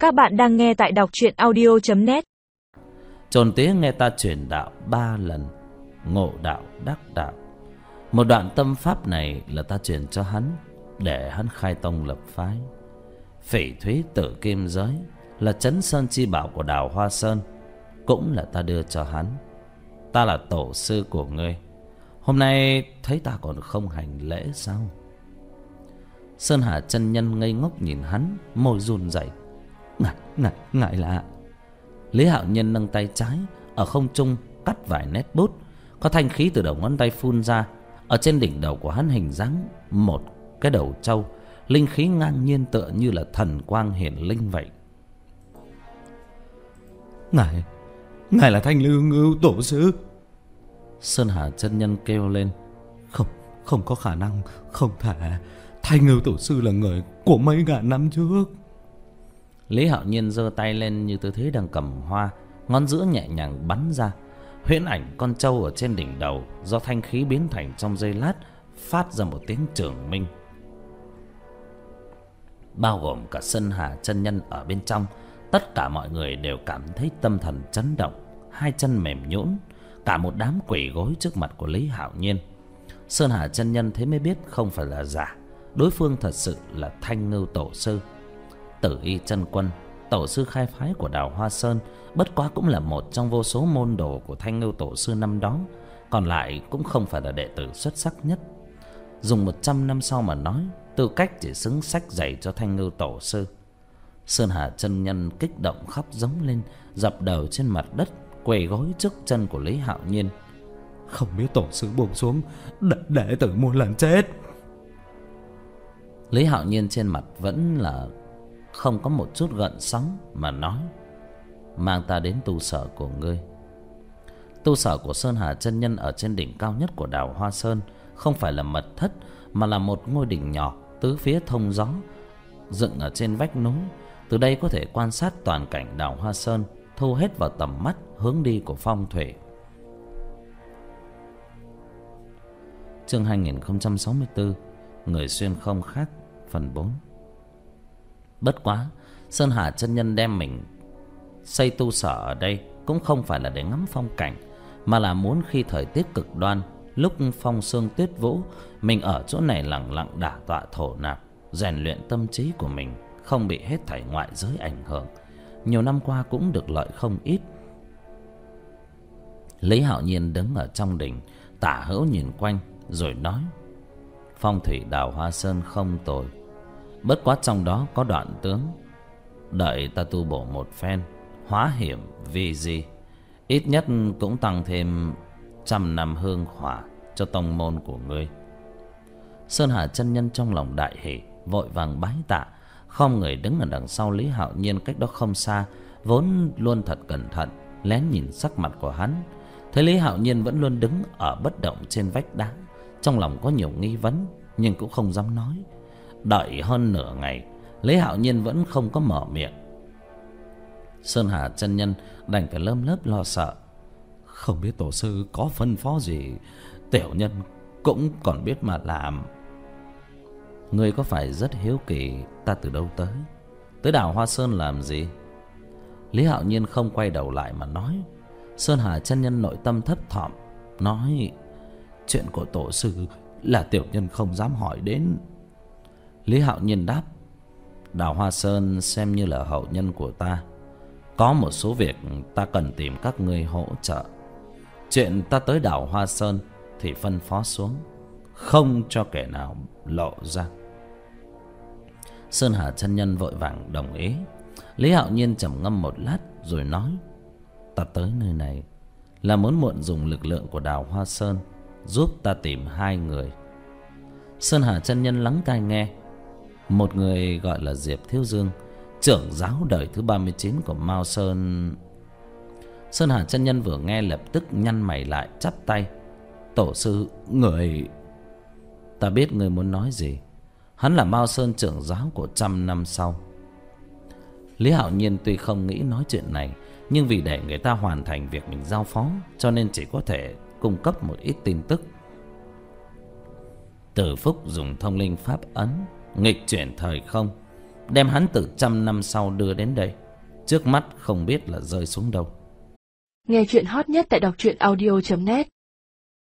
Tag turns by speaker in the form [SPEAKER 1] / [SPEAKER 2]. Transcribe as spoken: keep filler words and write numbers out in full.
[SPEAKER 1] Các bạn đang nghe tại đọc truyện audio chấm net.
[SPEAKER 2] Chồn tía nghe ta truyền đạo ba lần, ngộ đạo đắc đạo. Một đoạn tâm pháp này là ta truyền cho hắn, để hắn khai tông lập phái. Phỉ thúy tử kim giới là trấn sơn chi bảo của đào Hoa Sơn, cũng là ta đưa cho hắn. Ta là tổ sư của ngươi, hôm nay thấy ta còn không hành lễ sao? Sơn Hà chân nhân ngây ngốc nhìn hắn, môi run rẩy. Ngài, ngài, ngài là... Lý Hạo Nhiên nâng tay trái, ở không trung cắt vài nét bút. Có thanh khí từ đầu ngón tay phun ra. Ở trên đỉnh đầu của hắn hình dáng một cái đầu trâu, linh khí ngang nhiên tựa như là thần quang hiển linh vậy.
[SPEAKER 3] Ngài, ngài là Thanh Lưu Ngưu tổ sư.
[SPEAKER 2] Sơn Hà chân nhân kêu lên.
[SPEAKER 3] Không, không có khả năng, không thể. Thanh Ngưu tổ sư là người của mấy ngàn năm trước.
[SPEAKER 2] Lý Hạo Nhiên giơ tay lên như tư thế đang cầm hoa, ngón giữa nhẹ nhàng bắn ra. Huyễn ảnh con trâu ở trên đỉnh đầu do thanh khí biến thành trong giây lát phát ra một tiếng trường minh. Bao gồm cả Sơn Hà chân nhân ở bên trong, tất cả mọi người đều cảm thấy tâm thần chấn động, hai chân mềm nhũn, cả một đám quỳ gối trước mặt của Lý Hạo Nhiên. Sơn Hà chân nhân thế mới biết không phải là giả, đối phương thật sự là Thanh Ngưu tổ sư. Tử Y chân quân, tổ sư khai phái của đào Hoa Sơn, bất quá cũng là một trong vô số môn đồ của Thanh Ngưu tổ sư năm đó, còn lại cũng không phải là đệ tử xuất sắc nhất. Dùng một trăm năm sau mà nói, tư cách chỉ xứng sách dạy cho Thanh Ngưu tổ sư. Sơn Hà chân nhân kích động khóc giống lên, dập đầu trên mặt đất, quỳ gối trước chân của Lý Hạo Nhiên.
[SPEAKER 3] Không biết tổ sư buông xuống, đệ, đệ tử muôn lần chết.
[SPEAKER 2] Lý Hạo Nhiên trên mặt vẫn là không có một chút gợn sóng mà nói. Mang ta đến tu sở của ngươi. Tu sở của Sơn Hà chân nhân ở trên đỉnh cao nhất của đào Hoa Sơn không phải là mật thất, mà là một ngôi đỉnh nhỏ tứ phía thông gió, dựng ở trên vách núi. Từ đây có thể quan sát toàn cảnh đào Hoa Sơn, thu hết vào tầm mắt hướng đi của phong thủy. Chương hai nghìn không trăm sáu mươi tư, Người xuyên không khác, phần bốn. Bất quá, Sơn Hà chân nhân đem mình xây tu sở ở đây cũng không phải là để ngắm phong cảnh, mà là muốn khi thời tiết cực đoan, lúc phong sương tuyết vũ, mình ở chỗ này lặng lặng đả tọa thổ nạp, rèn luyện tâm trí của mình không bị hết thảy ngoại giới ảnh hưởng. Nhiều năm qua cũng được lợi không ít. Lý Hạo Nhiên đứng ở trong đỉnh, tả hữu nhìn quanh rồi nói: phong thủy đào Hoa Sơn không tồi, bất quá trong đó có đoạn tướng. Đợi ta tu bổ một phen, hóa hiểm vi di, ít nhất cũng tăng thêm trăm năm hương hỏa cho tông môn của ngươi. Sơn Hà chân nhân trong lòng đại hỉ, vội vàng bái tạ, không người đứng ở đằng sau Lý Hạo Nhiên cách đó không xa, vốn luôn thật cẩn thận lén nhìn sắc mặt của hắn. Thấy Lý Hạo Nhiên vẫn luôn đứng ở bất động trên vách đá, trong lòng có nhiều nghi vấn nhưng cũng không dám nói. Đợi hơn nửa ngày, Lý Hạo Nhiên vẫn không có mở miệng. Sơn Hà chân nhân đành phải lơm lớp lo sợ.
[SPEAKER 3] Không biết tổ sư có phân phó gì, tiểu nhân cũng còn biết mà làm.
[SPEAKER 2] Ngươi có phải rất hiếu kỳ ta từ đâu tới, tới đào Hoa Sơn làm gì? Lý Hạo Nhiên không quay đầu lại mà nói. Sơn Hà chân nhân nội tâm thấp thỏm, nói:
[SPEAKER 3] chuyện của tổ sư là tiểu nhân không dám hỏi đến.
[SPEAKER 2] Lý Hạo Nhiên đáp: đào Hoa Sơn xem như là hậu nhân của ta, có một số việc ta cần tìm các ngươi hỗ trợ. Chuyện ta tới đào Hoa Sơn thì phân phó xuống, không cho kẻ nào lộ ra. Sơn Hà chân nhân vội vàng đồng ý. Lý Hạo Nhiên trầm ngâm một lát rồi nói: ta tới nơi này là muốn mượn dùng lực lượng của đào Hoa Sơn giúp ta tìm hai người. Sơn Hà chân nhân lắng tai nghe. Một người gọi là Diệp Thiếu Dương, trưởng giáo đời thứ ba mươi chín của Mao Sơn. Sơn Hà chân nhân vừa nghe lập tức nhăn mày lại, chắp tay: tổ sư, người... Ta biết người muốn nói gì. Hắn là Mao Sơn trưởng giáo của trăm năm sau. Lý Hạo Nhiên tuy không nghĩ nói chuyện này, nhưng vì để người ta hoàn thành việc mình giao phó, cho nên chỉ có thể cung cấp một ít tin tức. Từ Phúc dùng thông linh pháp ấn nghịch chuyển thời không, đem hắn từ trăm năm sau đưa đến đây, trước mắt không biết là rơi xuống đâu.
[SPEAKER 4] Nghe chuyện hot nhất tại đọc truyện audio chấm net.